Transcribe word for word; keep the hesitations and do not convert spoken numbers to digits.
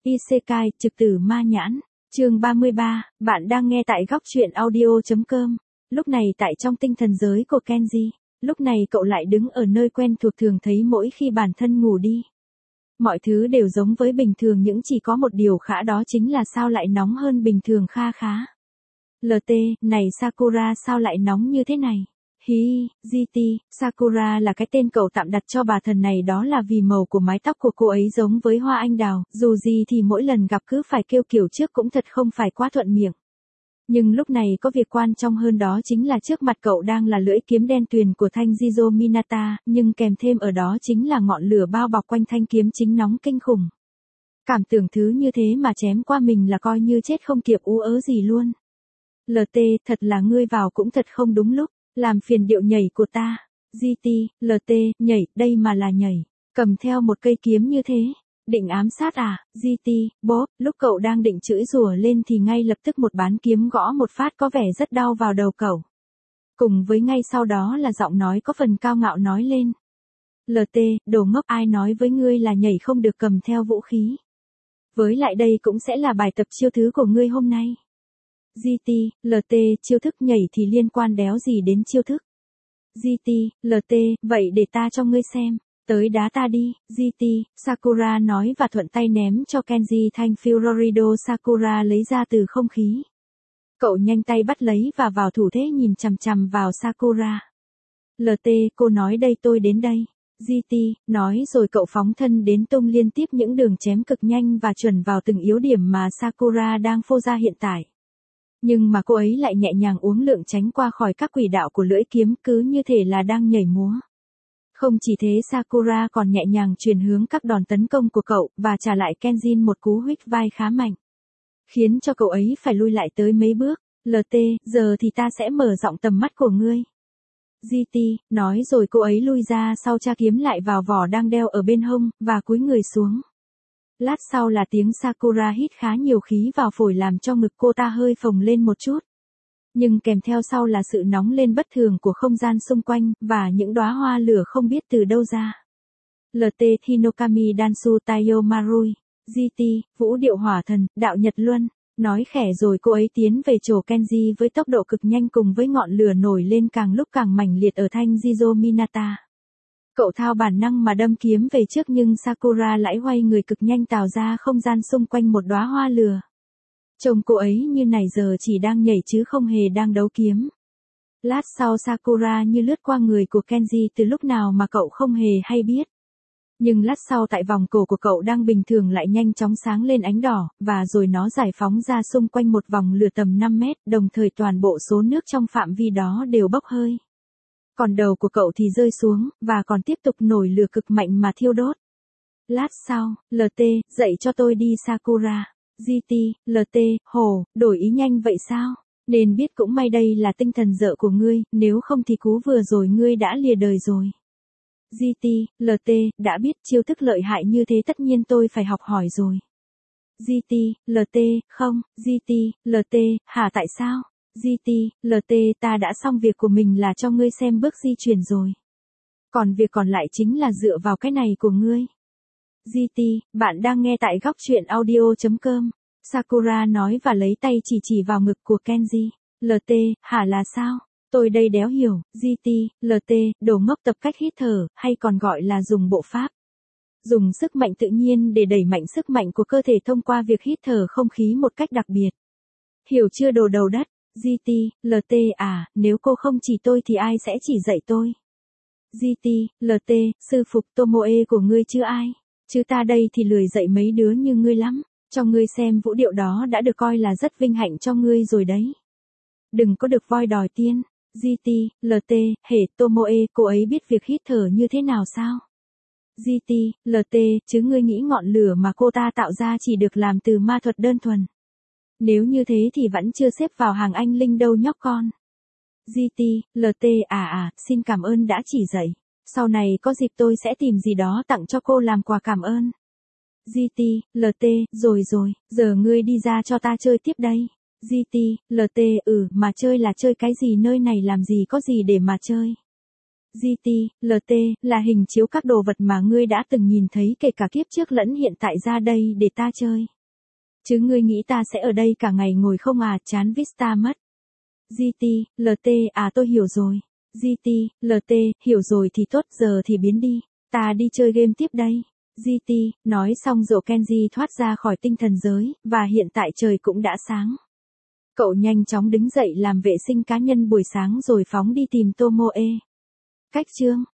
Isekai, trực tử ma nhãn. Chương ba mươi ba, bạn đang nghe tại góc truyện audio chấm com. Lúc này tại trong tinh thần giới của Kenji, lúc này cậu lại đứng ở nơi quen thuộc thường thấy mỗi khi bản thân ngủ đi. Mọi thứ đều giống với bình thường, những chỉ có một điều khá, đó chính là sao lại nóng hơn bình thường kha khá. lờ tê, này Sakura, sao lại nóng như thế này? Hí, giê tê, Sakura là cái tên cậu tạm đặt cho bà thần này, đó là vì màu của mái tóc của cô ấy giống với hoa anh đào, dù gì thì mỗi lần gặp cứ phải kêu kiểu trước cũng thật không phải quá thuận miệng. Nhưng lúc này có việc quan trọng hơn, đó chính là trước mặt cậu đang là lưỡi kiếm đen tuyền của thanh Jizo Minata, nhưng kèm thêm ở đó chính là ngọn lửa bao bọc quanh thanh kiếm chính nóng kinh khủng. Cảm tưởng thứ như thế mà chém qua mình là coi như chết không kịp ú ớ gì luôn. lờ tê, thật là ngươi vào cũng thật không đúng lúc. Làm phiền điệu nhảy của ta. giê tê, lờ tê, nhảy, đây mà là nhảy. Cầm theo một cây kiếm như thế. Định ám sát à? giê tê, bốp, lúc cậu đang định chửi rủa lên thì ngay lập tức một bán kiếm gõ một phát có vẻ rất đau vào đầu cậu. Cùng với ngay sau đó là giọng nói có phần cao ngạo nói lên. lờ tê, đồ ngốc, ai nói với ngươi là nhảy không được cầm theo vũ khí. Với lại đây cũng sẽ là bài tập chiêu thứ của ngươi hôm nay. giê tê, lờ tê, chiêu thức nhảy thì liên quan đéo gì đến chiêu thức. giê tê, lờ tê, vậy để ta cho ngươi xem, tới đá ta đi. giê tê, Sakura nói và thuận tay ném cho Kenji thanh Furorido Sakura lấy ra từ không khí. Cậu nhanh tay bắt lấy và vào thủ thế nhìn chằm chằm vào Sakura. lờ tê, cô nói đây tôi đến đây. giê tê, nói rồi cậu phóng thân đến tung liên tiếp những đường chém cực nhanh và chuẩn vào từng yếu điểm mà Sakura đang phô ra hiện tại. Nhưng mà cô ấy lại nhẹ nhàng uốn lượn tránh qua khỏi các quỹ đạo của lưỡi kiếm, cứ như thể là đang nhảy múa. Không chỉ thế, Sakura còn nhẹ nhàng chuyển hướng các đòn tấn công của cậu và trả lại Kenjin một cú huých vai khá mạnh, khiến cho cậu ấy phải lui lại tới mấy bước. lờ tê, giờ thì ta sẽ mở rộng tầm mắt của ngươi. giê tê, nói rồi cô ấy lui ra sau tra kiếm lại vào vỏ đang đeo ở bên hông, và cúi người xuống. Lát sau là tiếng Sakura hít khá nhiều khí vào phổi làm cho ngực cô ta hơi phồng lên một chút. Nhưng kèm theo sau là sự nóng lên bất thường của không gian xung quanh, và những đóa hoa lửa không biết từ đâu ra. lờ tê, Hinokami Dansu Taiyo Marui. giê tê, vũ điệu hỏa thần, đạo Nhật Luân. Nói khẽ rồi cô ấy tiến về chỗ Kenji với tốc độ cực nhanh, cùng với ngọn lửa nổi lên càng lúc càng mãnh liệt ở thanh Jizo Minata. Cậu thao bản năng mà đâm kiếm về trước, nhưng Sakura lại quay người cực nhanh tạo ra không gian xung quanh một đóa hoa lửa. Trông cô ấy như này giờ chỉ đang nhảy chứ không hề đang đấu kiếm. Lát sau Sakura như lướt qua người của Kenji từ lúc nào mà cậu không hề hay biết. Nhưng lát sau tại vòng cổ của cậu đang bình thường lại nhanh chóng sáng lên ánh đỏ, và rồi nó giải phóng ra xung quanh một vòng lửa tầm năm mét, đồng thời toàn bộ số nước trong phạm vi đó đều bốc hơi. Còn đầu của cậu thì rơi xuống, và còn tiếp tục nổi lửa cực mạnh mà thiêu đốt. Lát sau, lờ tê, dậy cho tôi đi Sakura. giê tê, lờ tê, hồ, đổi ý nhanh vậy sao? Nên biết cũng may đây là tinh thần dợ của ngươi, nếu không thì cú vừa rồi ngươi đã lìa đời rồi. giê tê, lờ tê, đã biết chiêu thức lợi hại như thế tất nhiên tôi phải học hỏi rồi. giê tê, lờ tê, không, giê tê, lờ tê, hả tại sao? giê tê, lờ tê, ta đã xong việc của mình là cho ngươi xem bước di chuyển rồi. Còn việc còn lại chính là dựa vào cái này của ngươi. giê tê, bạn đang nghe tại góc truyện audio chấm com. Sakura nói và lấy tay chỉ chỉ vào ngực của Kenji. lờ tê, hả là sao? Tôi đây đéo hiểu. giê tê, lờ tê, đồ ngốc, tập cách hít thở, hay còn gọi là dùng bộ pháp. Dùng sức mạnh tự nhiên để đẩy mạnh sức mạnh của cơ thể thông qua việc hít thở không khí một cách đặc biệt. Hiểu chưa đồ đầu đất? giê tê, lờ tê, à, nếu cô không chỉ tôi thì ai sẽ chỉ dạy tôi? giê tê, lờ tê, sư phục Tomoe của ngươi chứ ai? Chứ ta đây thì lười dạy mấy đứa như ngươi lắm. Cho ngươi xem vũ điệu đó đã được coi là rất vinh hạnh cho ngươi rồi đấy. Đừng có được voi đòi tiên. giê tê, lờ tê, hề Tomoe, cô ấy biết việc hít thở như thế nào sao? giê tê, lờ tê, chứ ngươi nghĩ ngọn lửa mà cô ta tạo ra chỉ được làm từ ma thuật đơn thuần. Nếu như thế thì vẫn chưa xếp vào hàng anh linh đâu nhóc con. giê tê, lờ tê, à à, xin cảm ơn đã chỉ dạy. Sau này có dịp tôi sẽ tìm gì đó tặng cho cô làm quà cảm ơn. giê tê, lờ tê, rồi rồi, giờ ngươi đi ra cho ta chơi tiếp đây. giê tê, lờ tê, ừ, mà chơi là chơi cái gì, nơi này làm gì có gì để mà chơi. giê tê, lờ tê, là hình chiếu các đồ vật mà ngươi đã từng nhìn thấy kể cả kiếp trước lẫn hiện tại ra đây để ta chơi. Chứ ngươi nghĩ ta sẽ ở đây cả ngày ngồi không à, chán Vista mất. giê tê, lờ tê, à tôi hiểu rồi. giê tê, lờ tê, hiểu rồi thì tốt, giờ thì biến đi. Ta đi chơi game tiếp đây. giê tê, nói xong rồi Kenji thoát ra khỏi tinh thần giới, và hiện tại trời cũng đã sáng. Cậu nhanh chóng đứng dậy làm vệ sinh cá nhân buổi sáng rồi phóng đi tìm Tomoe. Cách chương